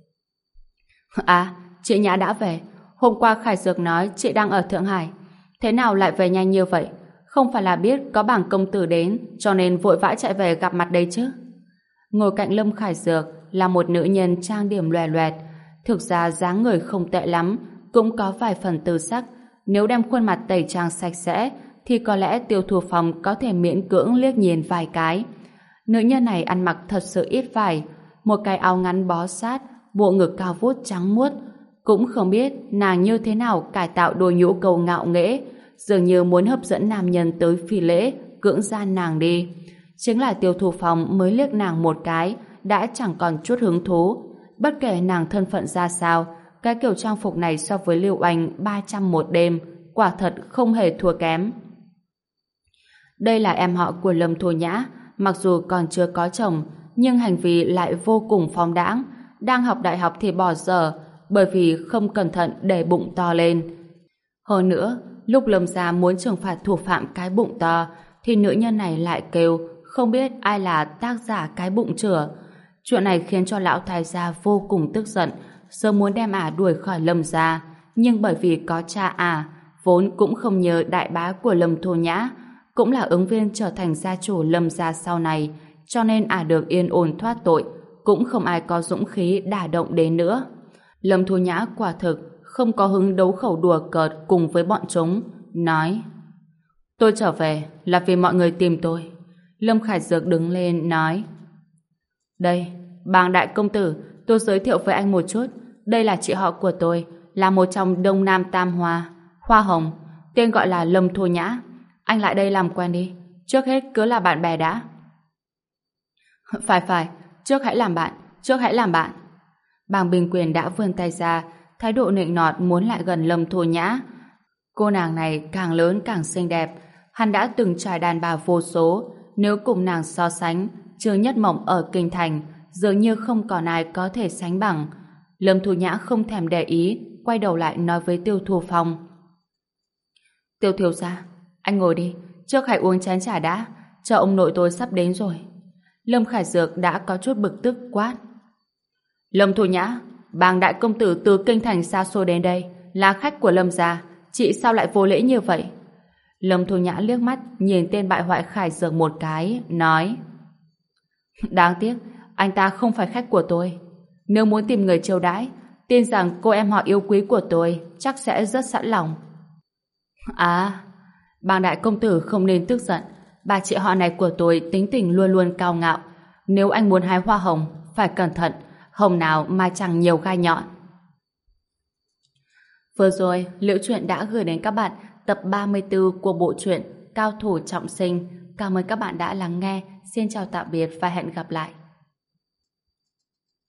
À, chị Nhã đã về. Hôm qua Khải Dược nói chị đang ở Thượng Hải. Thế nào lại về nhanh như vậy? Không phải là biết có Bàng công tử đến cho nên vội vã chạy về gặp mặt đây chứ? Ngồi cạnh Lâm Khải Dược là một nữ nhân trang điểm loè loẹt. Thực ra dáng người không tệ lắm, cũng có vài phần tư sắc. Nếu đem khuôn mặt tẩy trang sạch sẽ thì có lẽ Tiêu Thu Phong có thể miễn cưỡng liếc nhìn vài cái. Nữ nhân này ăn mặc thật sự ít vải, một cái áo ngắn bó sát, bộ ngực cao vút trắng muốt. Cũng không biết nàng như thế nào cải tạo đôi nhũ cầu ngạo nghễ, dường như muốn hấp dẫn nam nhân tới phi lễ, cưỡng gian nàng đi. Chính là Tiêu Thu Phong mới liếc nàng một cái, đã chẳng còn chút hứng thú. Bất kể nàng thân phận ra sao, cái kiểu trang phục này so với Lưu Anh 301 đêm, quả thật không hề thua kém. Đây là em họ của Lâm Thu Nhã, mặc dù còn chưa có chồng, nhưng hành vi lại vô cùng phóng đãng. Đang học đại học thì bỏ dở, bởi vì không cẩn thận để bụng to lên. Hơn nữa, lúc Lâm gia muốn trừng phạt thủ phạm cái bụng to, thì nữ nhân này lại kêu không biết ai là tác giả cái bụng chửa. Chuyện này khiến cho lão thái gia vô cùng tức giận, sớm muốn đem ả đuổi khỏi Lâm gia, nhưng bởi vì có cha ả, vốn cũng không nhớ đại bá của Lâm Thu Nhã, cũng là ứng viên trở thành gia chủ Lâm gia sau này, cho nên ả được yên ổn thoát tội, cũng không ai có dũng khí đả động đến nữa. Lâm Thu Nhã quả thực không có hứng đấu khẩu đùa cợt cùng với bọn chúng, nói: Tôi trở về là vì mọi người tìm tôi. Lâm Khải Dược đứng lên nói: Đây, Bàng đại công tử, tôi giới thiệu với anh một chút. Đây là chị họ của tôi, là một trong Đông Nam Tam Hoa, Hoa Hồng, tên gọi là Lâm Thu Nhã. Anh lại đây làm quen đi, trước hết cứ là bạn bè đã. Phải, trước hãy làm bạn. Bàng Bình Quyền đã vươn tay ra, thái độ nịnh nọt muốn lại gần Lâm Thu Nhã. Cô nàng này càng lớn càng xinh đẹp, hắn đã từng trải đàn bà vô số, nếu cùng nàng so sánh, Trừ Nhất Mộng ở kinh thành, dường như không còn ai có thể sánh bằng. Lâm Thu Nhã không thèm để ý, quay đầu lại nói với Tiêu Thu Phong: Tiêu thiếu gia, anh ngồi đi, trước hãy uống chén trà đã, chờ ông nội tôi sắp đến rồi. Lâm Khải Dược đã có chút bực tức quát: Lâm Thu Nhã, Bàng đại công tử từ kinh thành xa xôi đến đây, là khách của Lâm gia, chị sao lại vô lễ như vậy? Lâm Thu Nhã liếc mắt nhìn tên bại hoại Khải Dược một cái, nói: Đáng tiếc, anh ta không phải khách của tôi. Nếu muốn tìm người chiêu đãi, tin rằng cô em họ yêu quý của tôi chắc sẽ rất sẵn lòng. À, Bàng đại công tử không nên tức giận, bà chị họ này của tôi tính tình luôn luôn cao ngạo. Nếu anh muốn hái hoa hồng, phải cẩn thận, hồng nào mà chẳng nhiều gai nhọn. Vừa rồi, Liễu Chuyện đã gửi đến các bạn tập 34 của bộ truyện Cao thủ trọng sinh. Cảm ơn các bạn đã lắng nghe. Xin chào tạm biệt và hẹn gặp lại.